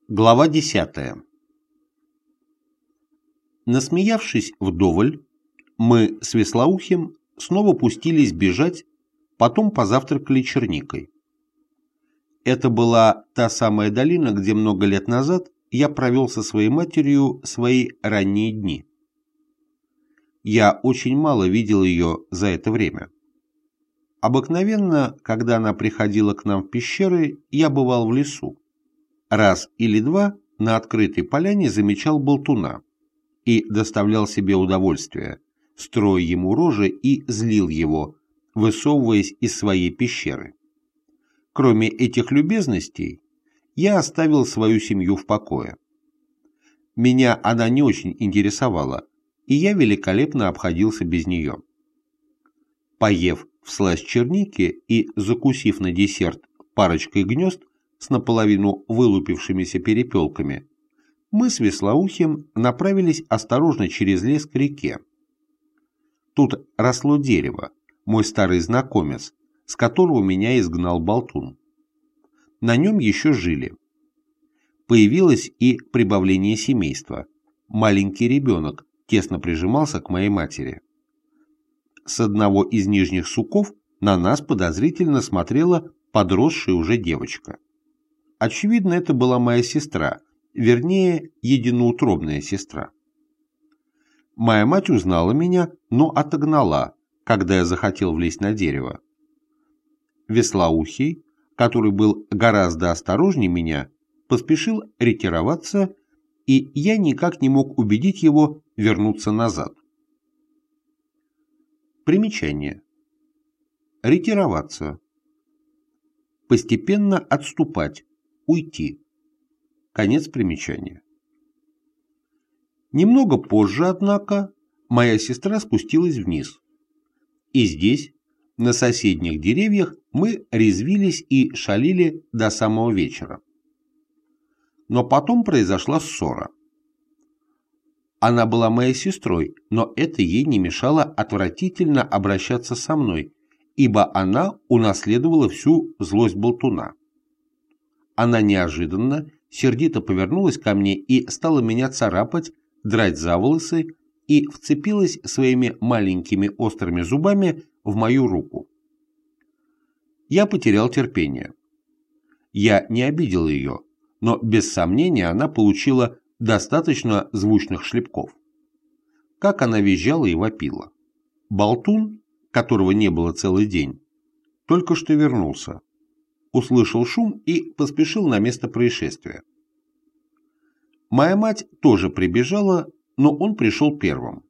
Глава 10. Насмеявшись вдоволь, мы с Веслоухим снова пустились бежать, потом позавтракали черникой. Это была та самая долина, где много лет назад я провел со своей матерью свои ранние дни. Я очень мало видел ее за это время. Обыкновенно, когда она приходила к нам в пещеры, я бывал в лесу. Раз или два на открытой поляне замечал болтуна и доставлял себе удовольствие, строя ему рожи и злил его, высовываясь из своей пещеры. Кроме этих любезностей, я оставил свою семью в покое. Меня она не очень интересовала, и я великолепно обходился без нее. Поев всласть черники и закусив на десерт парочкой гнезд с наполовину вылупившимися перепелками, мы с Веслоухим направились осторожно через лес к реке. Тут росло дерево, мой старый знакомец, с которого меня изгнал болтун. На нем еще жили. Появилось и прибавление семейства. Маленький ребенок тесно прижимался к моей матери. С одного из нижних суков на нас подозрительно смотрела подросшая уже девочка. Очевидно, это была моя сестра, вернее, единоутробная сестра. Моя мать узнала меня, но отогнала, когда я захотел влезть на дерево. Веслоухий, который был гораздо осторожнее меня, поспешил ретироваться, и я никак не мог убедить его вернуться назад. Примечание. Ретироваться. Постепенно отступать, уйти. Конец примечания. Немного позже, однако, моя сестра спустилась вниз. И здесь, на соседних деревьях, мы резвились и шалили до самого вечера. Но потом произошла ссора. Она была моей сестрой, но это ей не мешало отвратительно обращаться со мной, ибо она унаследовала всю злость болтуна. Она неожиданно, сердито повернулась ко мне и стала меня царапать, драть за волосы и вцепилась своими маленькими острыми зубами в мою руку. Я потерял терпение. Я не обидел ее, но без сомнения она получила достаточно звучных шлепков. Как она визжала и вопила. Болтун, которого не было целый день, только что вернулся, услышал шум и поспешил на место происшествия. Моя мать тоже прибежала, но он пришел первым.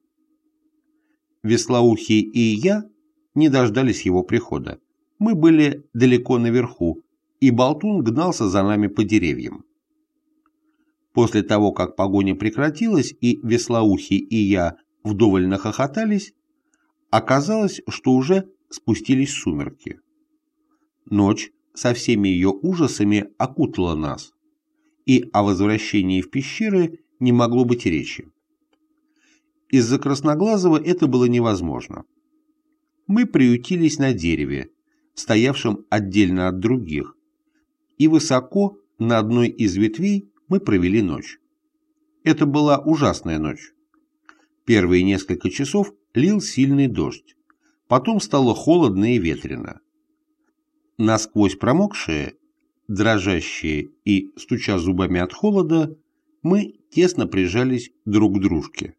Веслоухий и я не дождались его прихода. Мы были далеко наверху, и болтун гнался за нами по деревьям. После того, как погоня прекратилась, и Веслоухий и я вдоволь нахохотались, оказалось, что уже спустились сумерки. Ночь со всеми ее ужасами окутала нас, и о возвращении в пещеры не могло быть речи. Из-за Красноглазого это было невозможно. Мы приютились на дереве, стоявшем отдельно от других, и высоко на одной из ветвей мы провели ночь. Это была ужасная ночь. Первые несколько часов лил сильный дождь, потом стало холодно и ветрено. Насквозь промокшие, дрожащие и стуча зубами от холода, мы тесно прижались друг к дружке.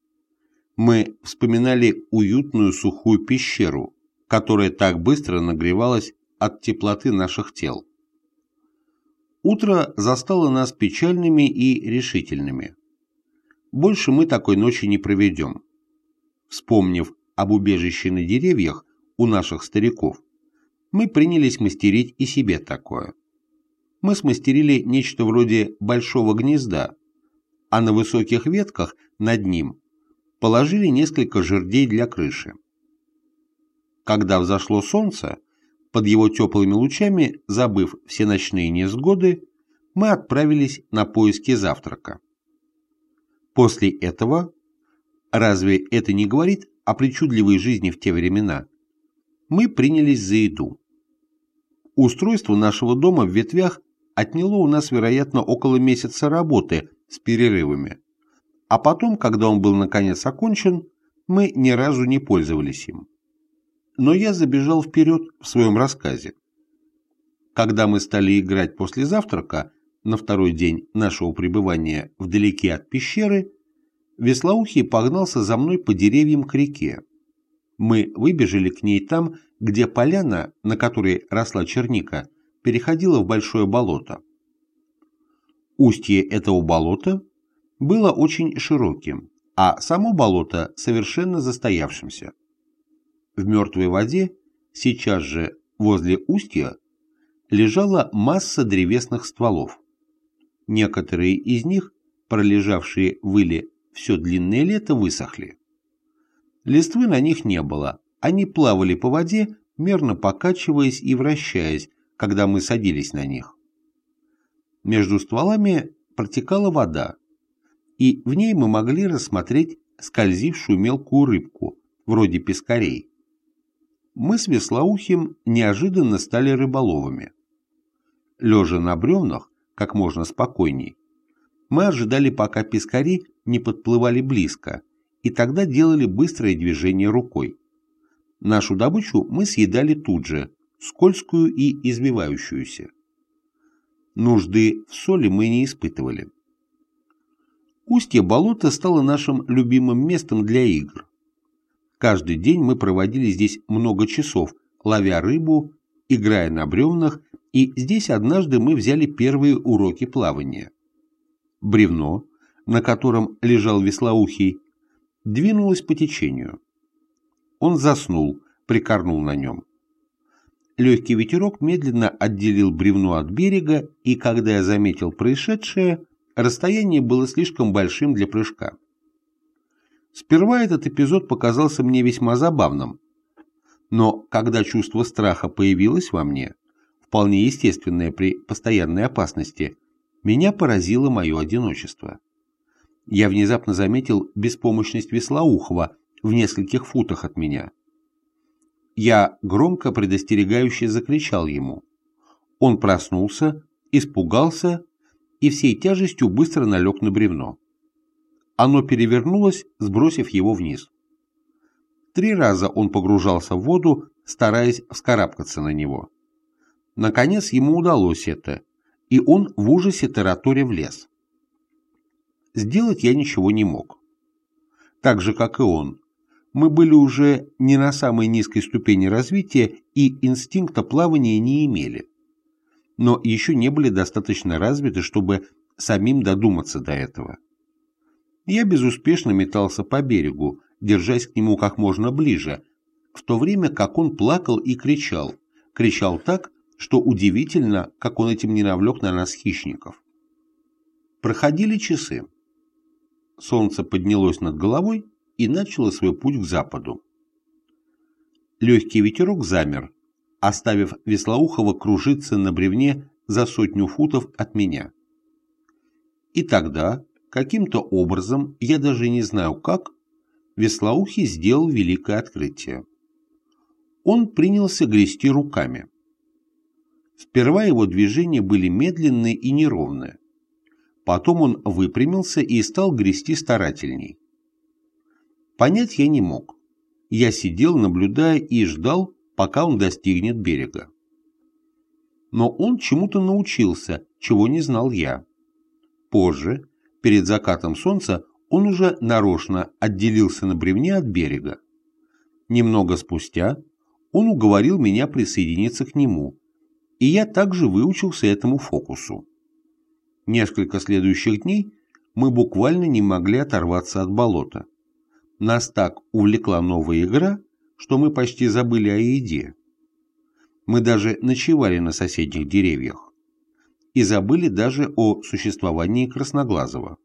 Мы вспоминали уютную сухую пещеру, которая так быстро нагревалась от теплоты наших тел. Утро застало нас печальными и решительными. Больше мы такой ночи не проведем. Вспомнив об убежище на деревьях у наших стариков, мы принялись мастерить и себе такое. Мы смастерили нечто вроде большого гнезда, а на высоких ветках над ним положили несколько жердей для крыши. Когда взошло солнце, под его теплыми лучами, забыв все ночные невзгоды, мы отправились на поиски завтрака. После этого, разве это не говорит о причудливой жизни в те времена, мы принялись за еду. Устройство нашего дома в ветвях отняло у нас, вероятно, около месяца работы с перерывами, а потом, когда он был наконец окончен, мы ни разу не пользовались им. Но я забежал вперед в своем рассказе. Когда мы стали играть после завтрака, на второй день нашего пребывания вдалеке от пещеры, Веслоухий погнался за мной по деревьям к реке. Мы выбежали к ней там, где поляна, на которой росла черника, переходила в большое болото. Устье этого болота было очень широким, а само болото совершенно застоявшимся. В мертвой воде, сейчас же возле устья, лежала масса древесных стволов. Некоторые из них, пролежавшие в иле все длинное лето, высохли. Листвы на них не было, они плавали по воде, мерно покачиваясь и вращаясь, когда мы садились на них. Между стволами протекала вода, и в ней мы могли рассмотреть скользившую мелкую рыбку, вроде пескарей. Мы с Веслоухим неожиданно стали рыболовами. Лежа на бревнах, как можно спокойней, мы ожидали, пока пескари не подплывали близко, и тогда делали быстрое движение рукой. Нашу добычу мы съедали тут же, скользкую и извивающуюся. Нужды в соли мы не испытывали. Устье болота стало нашим любимым местом для игр. Каждый день мы проводили здесь много часов, ловя рыбу, играя на бревнах, и здесь однажды мы взяли первые уроки плавания. Бревно, на котором лежал Веслоухий, двинулось по течению. Он заснул, прикорнул на нем. Легкий ветерок медленно отделил бревно от берега, и когда я заметил происшедшее, расстояние было слишком большим для прыжка. Сперва этот эпизод показался мне весьма забавным, но когда чувство страха появилось во мне, вполне естественное при постоянной опасности, меня поразило мое одиночество. Я внезапно заметил беспомощность Веслоухова в нескольких футах от меня. Я громко предостерегающе закричал ему. Он проснулся, испугался и всей тяжестью быстро налег на бревно. Оно перевернулось, сбросив его вниз. 3 раза он погружался в воду, стараясь вскарабкаться на него. Наконец ему удалось это, и он в ужасе тараторя влез. Сделать я ничего не мог. Так же, как и он, мы были уже не на самой низкой ступени развития и инстинкта плавания не имели, но еще не были достаточно развиты, чтобы самим додуматься до этого. Я безуспешно метался по берегу, держась к нему как можно ближе, в то время как он плакал и кричал так, что удивительно, как он этим не навлек на нас хищников. Проходили часы. Солнце поднялось над головой и начало свой путь к западу. Легкий ветерок замер, оставив Веслоухова кружиться на бревне за 100 футов от меня. И тогда, каким-то образом, я даже не знаю как, Веслоухий сделал великое открытие. Он принялся грести руками. Сперва его движения были медленные и неровные. Потом он выпрямился и стал грести старательней. Понять я не мог. Я сидел, наблюдая, и ждал, пока он достигнет берега. Но он чему-то научился, чего не знал я. Позже, перед закатом солнца, он уже нарочно отделился на бревне от берега. Немного спустя он уговорил меня присоединиться к нему, и я также выучился этому фокусу. Несколько следующих дней мы буквально не могли оторваться от болота. Нас так увлекла новая игра, что мы почти забыли о еде. Мы даже ночевали на соседних деревьях и забыли даже о существовании Красноглазого.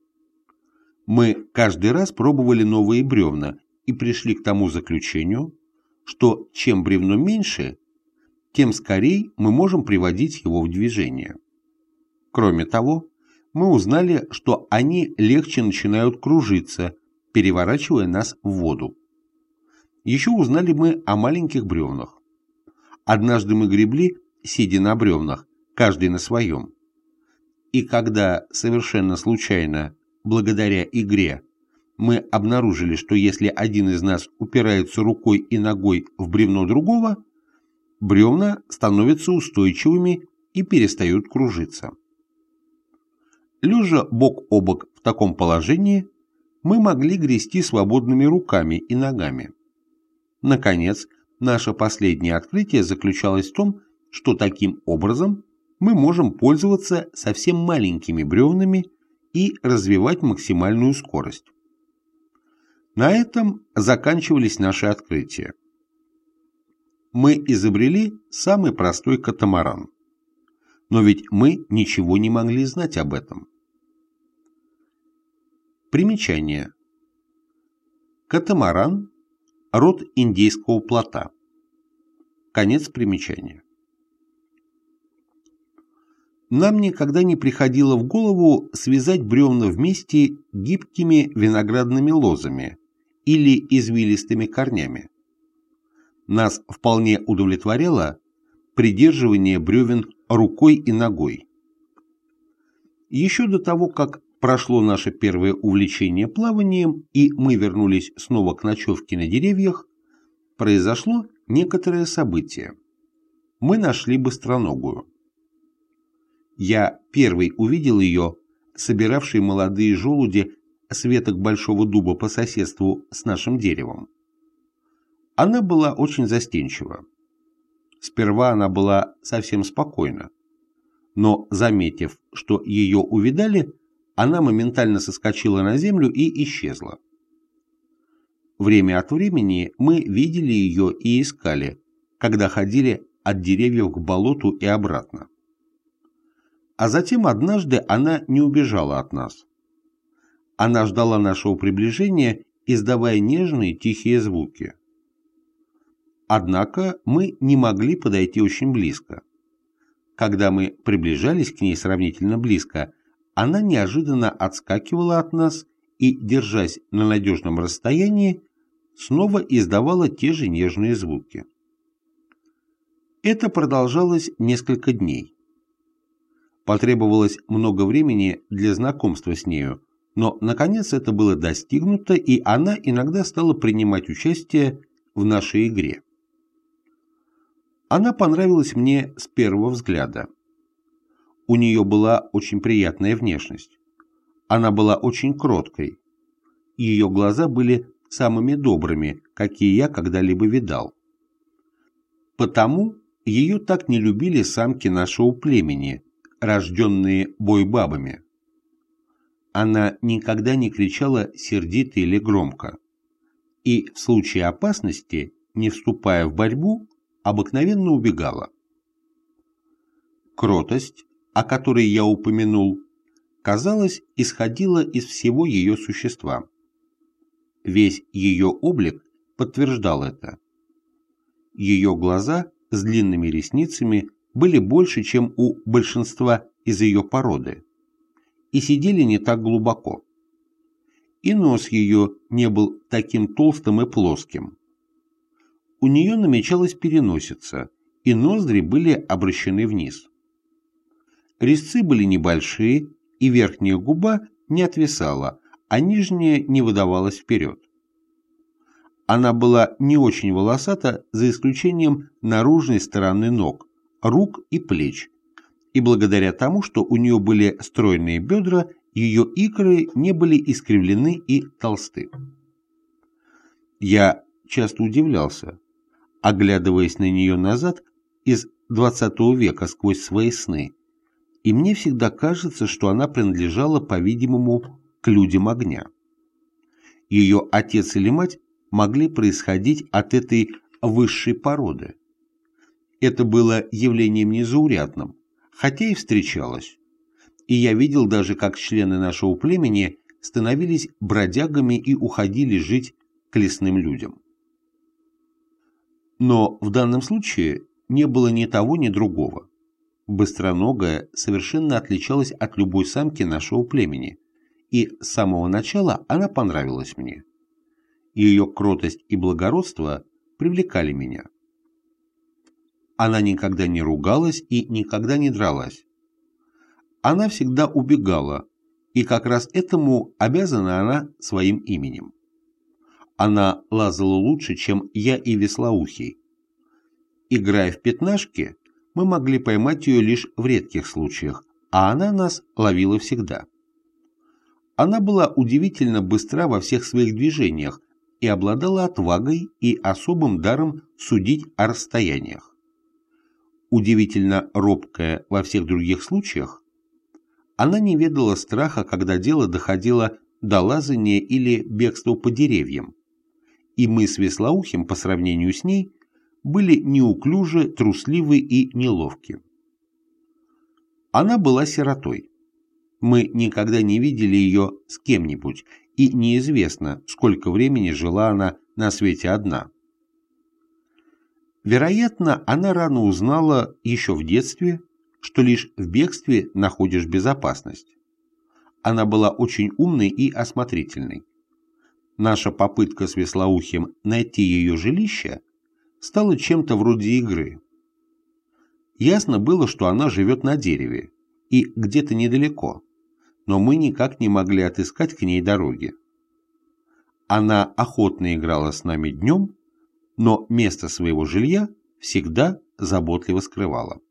Мы каждый раз пробовали новые бревна и пришли к тому заключению, что чем бревно меньше, тем скорее мы можем приводить его в движение. Кроме того, мы узнали, что они легче начинают кружиться, переворачивая нас в воду. Еще узнали мы о маленьких бревнах. Однажды мы гребли, сидя на бревнах, каждый на своем. И когда совершенно случайно, благодаря игре, мы обнаружили, что если один из нас упирается рукой и ногой в бревно другого, бревна становятся устойчивыми и перестают кружиться. Лежа бок о бок в таком положении, мы могли грести свободными руками и ногами. Наконец, наше последнее открытие заключалось в том, что таким образом мы можем пользоваться совсем маленькими бревнами и развивать максимальную скорость. На этом заканчивались наши открытия. Мы изобрели самый простой катамаран. Но ведь мы ничего не могли знать об этом. Примечание. Катамаран – род индейского плота. Конец примечания. Нам никогда не приходило в голову связать бревна вместе гибкими виноградными лозами или извилистыми корнями. Нас вполне удовлетворяло придерживание бревен рукой и ногой. Еще до того, как прошло наше первое увлечение плаванием, и мы вернулись снова к ночевке на деревьях, произошло некоторое событие. Мы нашли быстроногую. Я первый увидел ее, собиравшей молодые желуди с веток большого дуба по соседству с нашим деревом. Она была очень застенчива. Сперва она была совсем спокойна, но, заметив, что ее увидали, она моментально соскочила на землю и исчезла. Время от времени мы видели ее и искали, когда ходили от деревьев к болоту и обратно. А затем однажды она не убежала от нас. Она ждала нашего приближения, издавая нежные тихие звуки. Однако мы не могли подойти очень близко. Когда мы приближались к ней сравнительно близко, она неожиданно отскакивала от нас и, держась на надежном расстоянии, снова издавала те же нежные звуки. Это продолжалось несколько дней. Потребовалось много времени для знакомства с нею, но, наконец, это было достигнуто, и она иногда стала принимать участие в нашей игре. Она понравилась мне с первого взгляда. У нее была очень приятная внешность. Она была очень кроткой. Ее глаза были самыми добрыми, какие я когда-либо видал. Потому ее так не любили самки нашего племени, рожденные бойбабами. Она никогда не кричала сердито или громко, и в случае опасности, не вступая в борьбу, обыкновенно убегала. Кротость, о которой я упомянул, казалось, исходила из всего ее существа. Весь ее облик подтверждал это. Ее глаза с длинными ресницами были больше, чем у большинства из ее породы, и сидели не так глубоко. И нос ее не был таким толстым и плоским. У нее намечалась переносица, и ноздри были обращены вниз. Резцы были небольшие, и верхняя губа не отвисала, а нижняя не выдавалась вперед. Она была не очень волосата, за исключением наружной стороны ног, рук и плеч, и благодаря тому, что у нее были стройные бедра, ее икры не были искривлены и толсты. Я часто удивлялся, оглядываясь на нее назад из XX века сквозь свои сны, и мне всегда кажется, что она принадлежала, по-видимому, к людям огня. Ее отец или мать могли происходить от этой высшей породы. Это было явлением незаурядным, хотя и встречалось, и я видел даже, как члены нашего племени становились бродягами и уходили жить к лесным людям. Но в данном случае не было ни того, ни другого. Быстроногая совершенно отличалась от любой самки нашего племени, и с самого начала она понравилась мне. Ее кротость и благородство привлекали меня. Она никогда не ругалась и никогда не дралась. Она всегда убегала, и как раз этому обязана она своим именем. Она лазала лучше, чем я и Веслоухий. Играя в пятнашки, мы могли поймать ее лишь в редких случаях, а она нас ловила всегда. Она была удивительно быстра во всех своих движениях и обладала отвагой и особым даром судить о расстояниях. Удивительно робкая во всех других случаях, она не ведала страха, когда дело доходило до лазания или бегства по деревьям, и мы с Веслоухим по сравнению с ней были неуклюжи, трусливы и неловки. Она была сиротой. Мы никогда не видели ее с кем-нибудь, и неизвестно, сколько времени жила она на свете одна. Вероятно, она рано узнала еще в детстве, что лишь в бегстве находишь безопасность. Она была очень умной и осмотрительной. Наша попытка с Веслоухим найти ее жилище стала чем-то вроде игры. Ясно было, что она живет на дереве и где-то недалеко, но мы никак не могли отыскать к ней дороги. Она охотно играла с нами днем, но место своего жилья всегда заботливо скрывала.